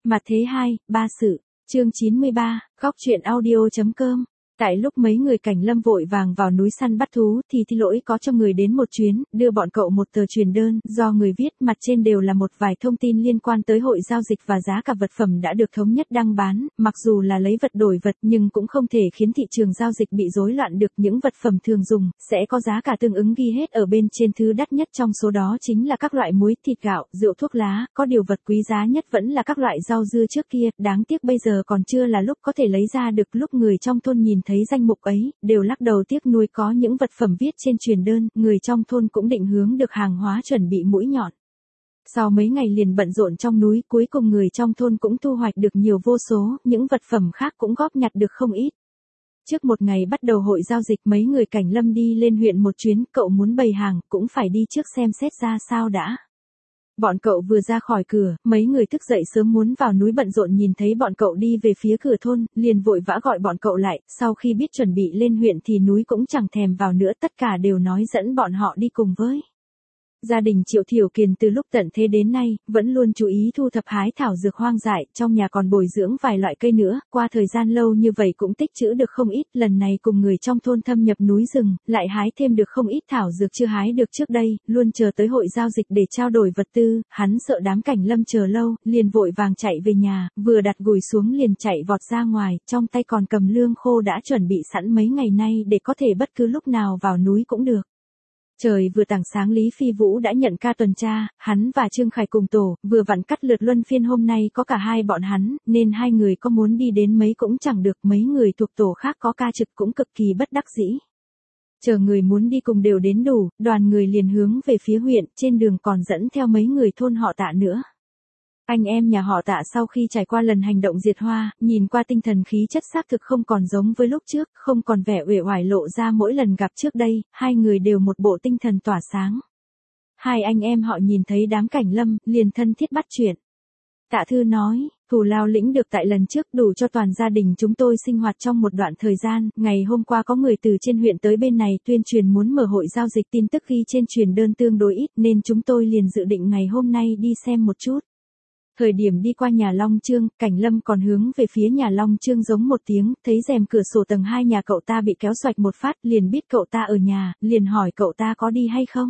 Mặt thế 2, ba sự. Chương 93, góc truyện audio.com. Tại lúc mấy người Cảnh Lâm vội vàng vào núi săn bắt thú thì Thi Lỗi có cho người đến một chuyến, đưa bọn cậu một tờ truyền đơn, do người viết, mặt trên đều là một vài thông tin liên quan tới hội giao dịch và giá cả vật phẩm đã được thống nhất đăng bán, mặc dù là lấy vật đổi vật nhưng cũng không thể khiến thị trường giao dịch bị rối loạn được. Những vật phẩm thường dùng, sẽ có giá cả tương ứng ghi hết ở bên trên, thứ đắt nhất trong số đó chính là các loại muối, thịt gạo, rượu, thuốc lá, có điều vật quý giá nhất vẫn là các loại rau dưa trước kia, đáng tiếc bây giờ còn chưa là lúc có thể lấy ra được. Lúc người trong thôn nhìn thấy danh mục ấy, đều lắc đầu tiếc nuối. Có những vật phẩm viết trên truyền đơn, người trong thôn cũng định hướng được hàng hóa chuẩn bị mũi nhọn. Sau mấy ngày liền bận rộn trong núi, cuối cùng người trong thôn cũng thu hoạch được nhiều vô số, những vật phẩm khác cũng góp nhặt được không ít. Trước một ngày bắt đầu hội giao dịch, mấy người Cảnh Lâm đi lên huyện một chuyến, cậu muốn bày hàng, cũng phải đi trước xem xét ra sao đã. Bọn cậu vừa ra khỏi cửa, mấy người thức dậy sớm muốn vào núi bận rộn nhìn thấy bọn cậu đi về phía cửa thôn, liền vội vã gọi bọn cậu lại, sau khi biết chuẩn bị lên huyện thì núi cũng chẳng thèm vào nữa, tất cả đều nói dẫn bọn họ đi cùng với. Gia đình Triệu Thiểu Kiền từ lúc tận thế đến nay, vẫn luôn chú ý thu thập hái thảo dược hoang dại, trong nhà còn bồi dưỡng vài loại cây nữa, qua thời gian lâu như vậy cũng tích trữ được không ít, lần này cùng người trong thôn thâm nhập núi rừng, lại hái thêm được không ít thảo dược chưa hái được trước đây, luôn chờ tới hội giao dịch để trao đổi vật tư. Hắn sợ đám Cảnh Lâm chờ lâu, liền vội vàng chạy về nhà, vừa đặt gùi xuống liền chạy vọt ra ngoài, trong tay còn cầm lương khô đã chuẩn bị sẵn mấy ngày nay để có thể bất cứ lúc nào vào núi cũng được. Trời vừa tảng sáng, Lý Phi Vũ đã nhận ca tuần tra, hắn và Trương Khải cùng tổ, vừa vặn cắt lượt luân phiên, hôm nay có cả hai bọn hắn, nên hai người có muốn đi đến mấy cũng chẳng được, mấy người thuộc tổ khác có ca trực cũng cực kỳ bất đắc dĩ. Chờ người muốn đi cùng đều đến đủ, đoàn người liền hướng về phía huyện, trên đường còn dẫn theo mấy người thôn họ Tạ nữa. Anh em nhà họ Tạ sau khi trải qua lần hành động diệt hoa, nhìn qua tinh thần khí chất xác thực không còn giống với lúc trước, không còn vẻ uể oải lộ ra mỗi lần gặp trước đây, hai người đều một bộ tinh thần tỏa sáng. Hai anh em họ nhìn thấy đám Cảnh Lâm, liền thân thiết bắt chuyện. Tạ Thư nói, thù lao lĩnh được tại lần trước đủ cho toàn gia đình chúng tôi sinh hoạt trong một đoạn thời gian, ngày hôm qua có người từ trên huyện tới bên này tuyên truyền muốn mở hội giao dịch, tin tức ghi trên truyền đơn tương đối ít nên chúng tôi liền dự định ngày hôm nay đi xem một chút. Thời điểm đi qua nhà Long Trương, Cảnh Lâm còn hướng về phía nhà Long Trương giống một tiếng, thấy rèm cửa sổ tầng 2 nhà cậu ta bị kéo xoạch một phát, liền biết cậu ta ở nhà, liền hỏi cậu ta có đi hay không.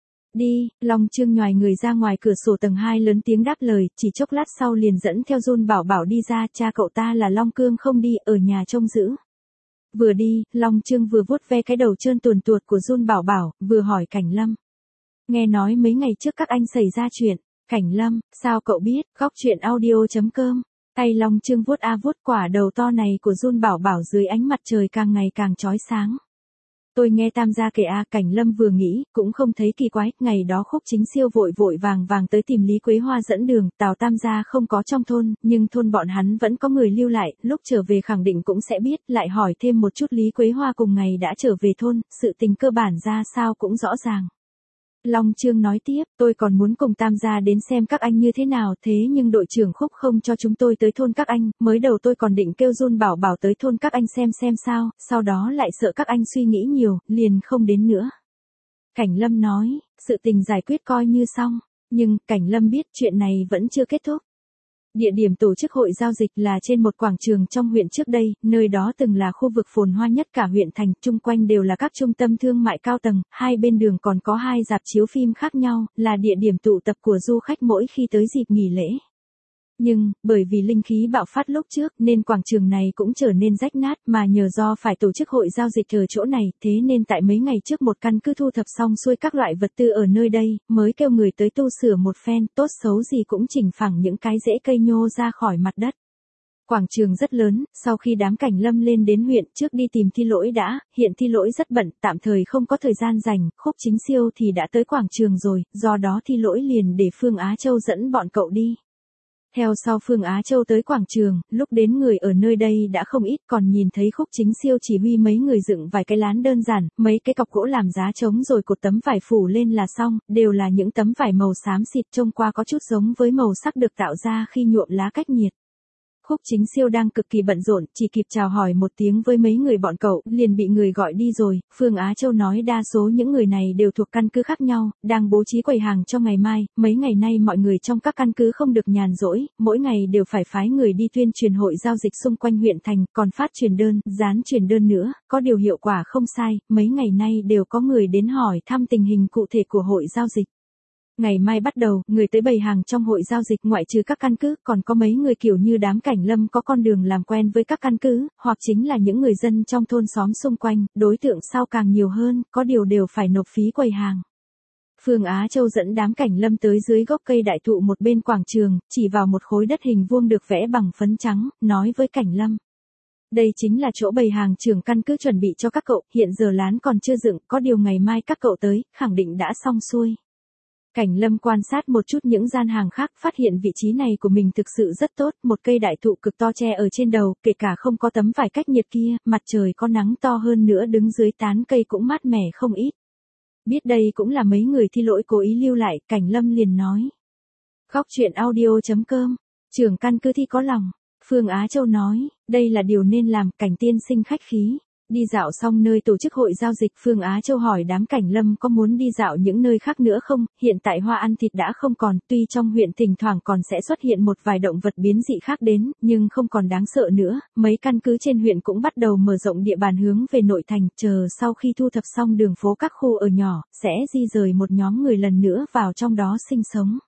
Đi, Long Trương nhoài người ra ngoài cửa sổ tầng 2 lớn tiếng đáp lời, chỉ chốc lát sau liền dẫn theo Jun Bảo Bảo đi ra, cha cậu ta là Long Cương không đi, ở nhà trông giữ. Vừa đi, Long Trương vừa vuốt ve cái đầu trơn tuồn tuột của Jun Bảo Bảo, vừa hỏi Cảnh Lâm. Nghe nói mấy ngày trước các anh xảy ra chuyện. Cảnh Lâm, sao cậu biết? Góc truyện audio.com. Tay Long Trương vuốt vuốt quả đầu to này của Jun Bảo Bảo dưới ánh mặt trời càng ngày càng chói sáng. Tôi nghe Tam gia kể Cảnh Lâm vừa nghĩ, cũng không thấy kỳ quái, ngày đó Khúc Chính Siêu vội vội vàng vàng tới tìm Lý Quế Hoa dẫn đường, Tào Tam gia không có trong thôn, nhưng thôn bọn hắn vẫn có người lưu lại, lúc trở về khẳng định cũng sẽ biết, lại hỏi thêm một chút Lý Quế Hoa cùng ngày đã trở về thôn, sự tình cơ bản ra sao cũng rõ ràng. Long Trương nói tiếp, tôi còn muốn cùng Tam gia đến xem các anh như thế nào, thế nhưng đội trưởng Khúc không cho chúng tôi tới thôn các anh, mới đầu tôi còn định kêu Jun Bảo Bảo tới thôn các anh xem sao, sau đó lại sợ các anh suy nghĩ nhiều, liền không đến nữa. Cảnh Lâm nói, sự tình giải quyết coi như xong, nhưng Cảnh Lâm biết chuyện này vẫn chưa kết thúc. Địa điểm tổ chức hội giao dịch là trên một quảng trường trong huyện trước đây, nơi đó từng là khu vực phồn hoa nhất cả huyện thành, chung quanh đều là các trung tâm thương mại cao tầng, hai bên đường còn có hai rạp chiếu phim khác nhau, là địa điểm tụ tập của du khách mỗi khi tới dịp nghỉ lễ. Nhưng, bởi vì linh khí bạo phát lúc trước nên quảng trường này cũng trở nên rách nát, mà nhờ do phải tổ chức hội giao dịch ở chỗ này, thế nên tại mấy ngày trước một căn cứ thu thập xong xuôi các loại vật tư ở nơi đây, mới kêu người tới tu sửa một phen, tốt xấu gì cũng chỉnh phẳng những cái rễ cây nhô ra khỏi mặt đất. Quảng trường rất lớn, sau khi đám Cảnh Lâm lên đến huyện trước đi tìm Thi Lỗi đã, hiện Thi Lỗi rất bận, tạm thời không có thời gian rảnh, Khúc Chính Siêu thì đã tới quảng trường rồi, do đó Thi Lỗi liền để Phương Á Châu dẫn bọn cậu đi. Theo sau Phương Á Châu tới quảng trường, lúc đến người ở nơi đây đã không ít, còn nhìn thấy Khúc Chính Siêu chỉ huy mấy người dựng vài cái lán đơn giản, mấy cái cọc gỗ làm giá trống rồi cột tấm vải phủ lên là xong, đều là những tấm vải màu xám xịt, trông qua có chút giống với màu sắc được tạo ra khi nhuộm lá cách nhiệt. Khúc Chính Siêu đang cực kỳ bận rộn, chỉ kịp chào hỏi một tiếng với mấy người bọn cậu, liền bị người gọi đi rồi. Phương Á Châu nói đa số những người này đều thuộc căn cứ khác nhau, đang bố trí quầy hàng cho ngày mai. Mấy ngày nay mọi người trong các căn cứ không được nhàn rỗi, mỗi ngày đều phải phái người đi tuyên truyền hội giao dịch xung quanh huyện thành, còn phát truyền đơn, dán truyền đơn nữa. Có điều hiệu quả không sai, mấy ngày nay đều có người đến hỏi thăm tình hình cụ thể của hội giao dịch. Ngày mai bắt đầu, người tới bày hàng trong hội giao dịch ngoại trừ các căn cứ, còn có mấy người kiểu như đám Cảnh Lâm có con đường làm quen với các căn cứ, hoặc chính là những người dân trong thôn xóm xung quanh, đối tượng sau càng nhiều hơn, có điều đều phải nộp phí quầy hàng. Phương Á Châu dẫn đám Cảnh Lâm tới dưới gốc cây đại thụ một bên quảng trường, chỉ vào một khối đất hình vuông được vẽ bằng phấn trắng, nói với Cảnh Lâm. Đây chính là chỗ bày hàng trưởng căn cứ chuẩn bị cho các cậu, hiện giờ lán còn chưa dựng, có điều ngày mai các cậu tới, khẳng định đã xong xuôi. Cảnh Lâm quan sát một chút những gian hàng khác, phát hiện vị trí này của mình thực sự rất tốt, một cây đại thụ cực to che ở trên đầu, kể cả không có tấm vải cách nhiệt kia, mặt trời có nắng to hơn nữa đứng dưới tán cây cũng mát mẻ không ít. Biết đây cũng là mấy người thi lỗi cố ý lưu lại, Cảnh Lâm liền nói. Góc truyện audio.com, trưởng căn cứ thi có lòng. Phương Á Châu nói, đây là điều nên làm, Cảnh tiên sinh khách khí. Đi dạo xong nơi tổ chức hội giao dịch, Phương Á Châu hỏi đám Cảnh Lâm có muốn đi dạo những nơi khác nữa không, hiện tại hoa ăn thịt đã không còn, tuy trong huyện thỉnh thoảng còn sẽ xuất hiện một vài động vật biến dị khác đến, nhưng không còn đáng sợ nữa, mấy căn cứ trên huyện cũng bắt đầu mở rộng địa bàn hướng về nội thành, chờ sau khi thu thập xong đường phố các khu ở nhỏ, sẽ di rời một nhóm người lần nữa vào trong đó sinh sống.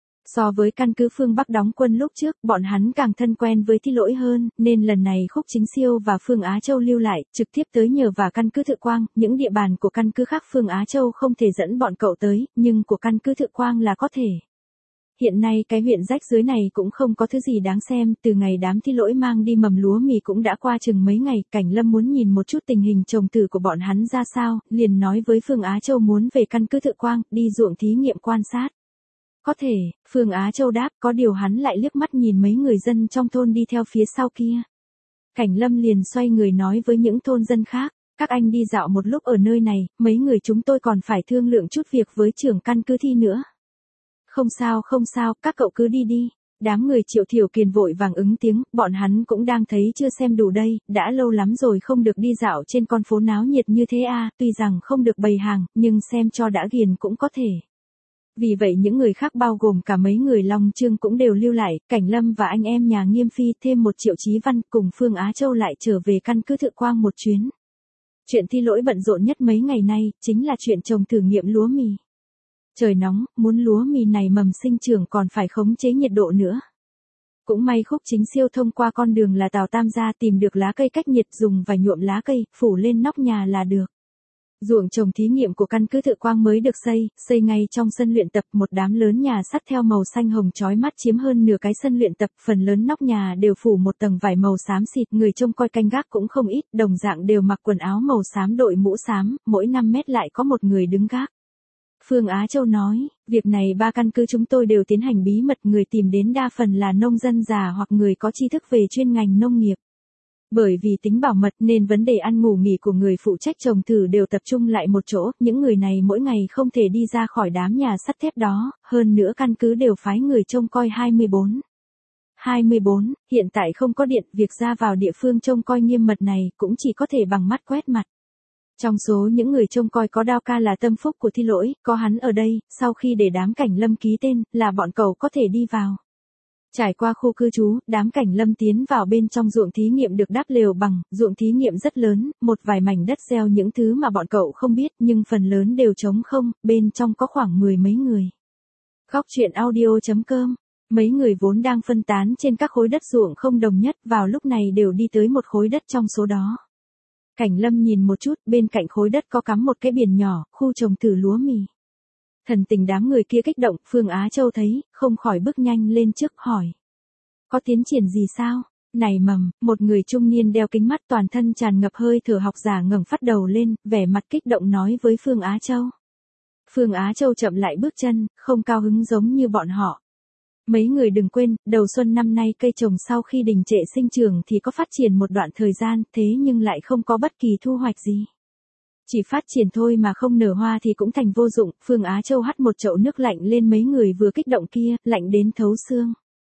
So với căn cứ phương Bắc đóng quân lúc trước, bọn hắn càng thân quen với thi lỗi hơn, nên lần này Khúc Chính Siêu và Phương Á Châu lưu lại, trực tiếp tới nhờ vào căn cứ Thự Quang, những địa bàn của căn cứ khác Phương Á Châu không thể dẫn bọn cậu tới, nhưng của căn cứ Thự Quang là có thể. Hiện nay cái huyện rách dưới này cũng không có thứ gì đáng xem, từ ngày đám thi lỗi mang đi mầm lúa mì cũng đã qua chừng mấy ngày, Cảnh Lâm muốn nhìn một chút tình hình trồng thử của bọn hắn ra sao, liền nói với Phương Á Châu muốn về căn cứ Thự Quang, đi ruộng thí nghiệm quan sát. Có thể, Phương Á Châu đáp, có điều hắn lại liếc mắt nhìn mấy người dân trong thôn đi theo phía sau kia. Cảnh Lâm liền xoay người nói với những thôn dân khác, các anh đi dạo một lúc ở nơi này, mấy người chúng tôi còn phải thương lượng chút việc với trưởng căn cứ thi nữa. Không sao, các cậu cứ đi đi. Đám người Triệu Thiểu Kiền vội vàng ứng tiếng, bọn hắn cũng đang thấy chưa xem đủ đây, đã lâu lắm rồi không được đi dạo trên con phố náo nhiệt như thế à, tuy rằng không được bày hàng, nhưng xem cho đã ghiền cũng có thể. Vì vậy những người khác bao gồm cả mấy người Long Trương cũng đều lưu lại, Cảnh Lâm và anh em nhà Nghiêm Phi thêm một Triệu Chí Văn cùng Phương Á Châu lại trở về căn cứ Thự Quang một chuyến. Chuyện thi lỗi bận rộn nhất mấy ngày nay, chính là chuyện trồng thử nghiệm lúa mì. Trời nóng, muốn lúa mì này mầm sinh trưởng còn phải khống chế nhiệt độ nữa. Cũng may Khúc Chính Siêu thông qua con đường là Tào Tam gia tìm được lá cây cách nhiệt dùng và nhuộm lá cây, phủ lên nóc nhà là được. Ruộng trồng thí nghiệm của căn cứ Thự Quang mới được xây ngay trong sân luyện tập, một đám lớn nhà sắt theo màu xanh hồng chói mắt chiếm hơn nửa cái sân luyện tập, phần lớn nóc nhà đều phủ một tầng vải màu xám xịt, người trông coi canh gác cũng không ít, đồng dạng đều mặc quần áo màu xám đội mũ xám, mỗi 5 mét lại có một người đứng gác. Phương Á Châu nói, việc này 3 căn cứ chúng tôi đều tiến hành bí mật, người tìm đến đa phần là nông dân già hoặc người có tri thức về chuyên ngành nông nghiệp. Bởi vì tính bảo mật nên vấn đề ăn ngủ nghỉ của người phụ trách trồng thử đều tập trung lại một chỗ, những người này mỗi ngày không thể đi ra khỏi đám nhà sắt thép đó, hơn nữa căn cứ đều phái người trông coi 24. Hiện tại không có điện, việc ra vào địa phương trông coi nghiêm mật này cũng chỉ có thể bằng mắt quét mặt. Trong số những người trông coi có Đao Ca là tâm phúc của thi lỗi, có hắn ở đây, sau khi để đám Cảnh Lâm ký tên, là bọn cậu có thể đi vào. Trải qua khu cư trú, đám Cảnh Lâm tiến vào bên trong ruộng thí nghiệm được đắp lều bằng, ruộng thí nghiệm rất lớn, một vài mảnh đất gieo những thứ mà bọn cậu không biết, nhưng phần lớn đều trống không, bên trong có khoảng 10 mấy người. Góc truyện audio.com, mấy người vốn đang phân tán trên các khối đất ruộng không đồng nhất, vào lúc này đều đi tới một khối đất trong số đó. Cảnh Lâm nhìn một chút, bên cạnh khối đất có cắm một cái biển nhỏ, khu trồng thử lúa mì. Thần tình đám người kia kích động, Phương Á Châu thấy, không khỏi bước nhanh lên trước hỏi. Có tiến triển gì sao? Này mầm, một người trung niên đeo kính mắt toàn thân tràn ngập hơi thở học giả ngẩng phát đầu lên, vẻ mặt kích động nói với Phương Á Châu. Phương Á Châu chậm lại bước chân, không cao hứng giống như bọn họ. Mấy người đừng quên, đầu xuân năm nay cây trồng sau khi đình trệ sinh trưởng thì có phát triển một đoạn thời gian, thế nhưng lại không có bất kỳ thu hoạch gì. Chỉ phát triển thôi mà không nở hoa thì cũng thành vô dụng, Phương Á Châu hắt một chậu nước lạnh lên mấy người vừa kích động kia, lạnh đến thấu xương.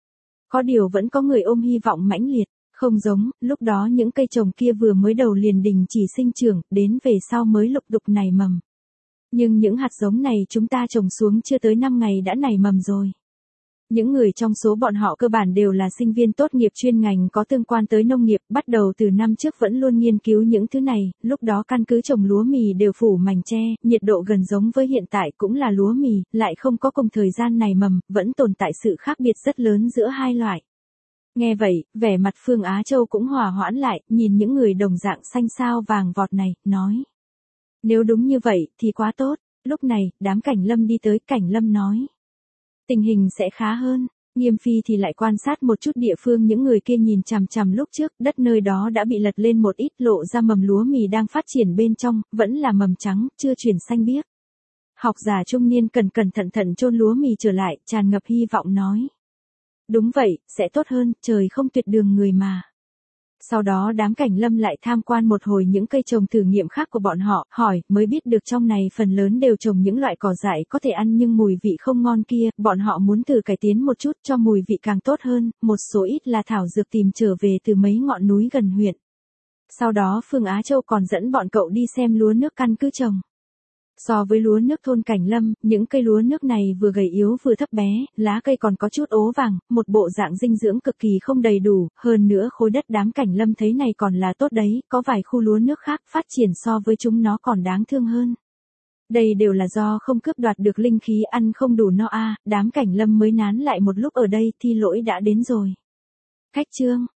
Có điều vẫn có người ôm hy vọng mãnh liệt, không giống, lúc đó những cây trồng kia vừa mới đầu liền đình chỉ sinh trưởng, đến về sau mới lục đục nảy mầm. Nhưng những hạt giống này chúng ta trồng xuống chưa tới 5 ngày đã nảy mầm rồi. Những người trong số bọn họ cơ bản đều là sinh viên tốt nghiệp chuyên ngành có tương quan tới nông nghiệp, bắt đầu từ năm trước vẫn luôn nghiên cứu những thứ này, lúc đó căn cứ trồng lúa mì đều phủ mảnh tre, nhiệt độ gần giống với hiện tại cũng là lúa mì, lại không có cùng thời gian nảy mầm, vẫn tồn tại sự khác biệt rất lớn giữa hai loại. Nghe vậy, vẻ mặt Phương Á Châu cũng hòa hoãn lại, nhìn những người đồng dạng xanh xao vàng vọt này, nói. Nếu đúng như vậy, thì quá tốt. Lúc này, đám Cảnh Lâm đi tới, Cảnh Lâm nói. Tình hình sẽ khá hơn. Nghiêm Phi thì lại quan sát một chút địa phương những người kia nhìn chằm chằm lúc trước, đất nơi đó đã bị lật lên một ít lộ ra mầm lúa mì đang phát triển bên trong, vẫn là mầm trắng, chưa chuyển xanh biếc. Học giả trung niên cẩn cẩn thận thận chôn lúa mì trở lại, tràn ngập hy vọng nói. Đúng vậy, sẽ tốt hơn, trời không tuyệt đường người mà. Sau đó đám Cảnh Lâm lại tham quan một hồi những cây trồng thử nghiệm khác của bọn họ, hỏi, mới biết được trong này phần lớn đều trồng những loại cỏ dại có thể ăn nhưng mùi vị không ngon kia, bọn họ muốn thử cải tiến một chút cho mùi vị càng tốt hơn, một số ít là thảo dược tìm trở về từ mấy ngọn núi gần huyện. Sau đó Phương Á Châu còn dẫn bọn cậu đi xem lúa nước căn cứ trồng. So với lúa nước thôn Cảnh Lâm, những cây lúa nước này vừa gầy yếu vừa thấp bé, lá cây còn có chút ố vàng, một bộ dạng dinh dưỡng cực kỳ không đầy đủ, hơn nữa khối đất đám Cảnh Lâm thấy này còn là tốt đấy, có vài khu lúa nước khác phát triển so với chúng nó còn đáng thương hơn. Đây đều là do không cướp đoạt được linh khí ăn không đủ no đám Cảnh Lâm mới nán lại một lúc ở đây thì lỗi đã đến rồi. Khách chương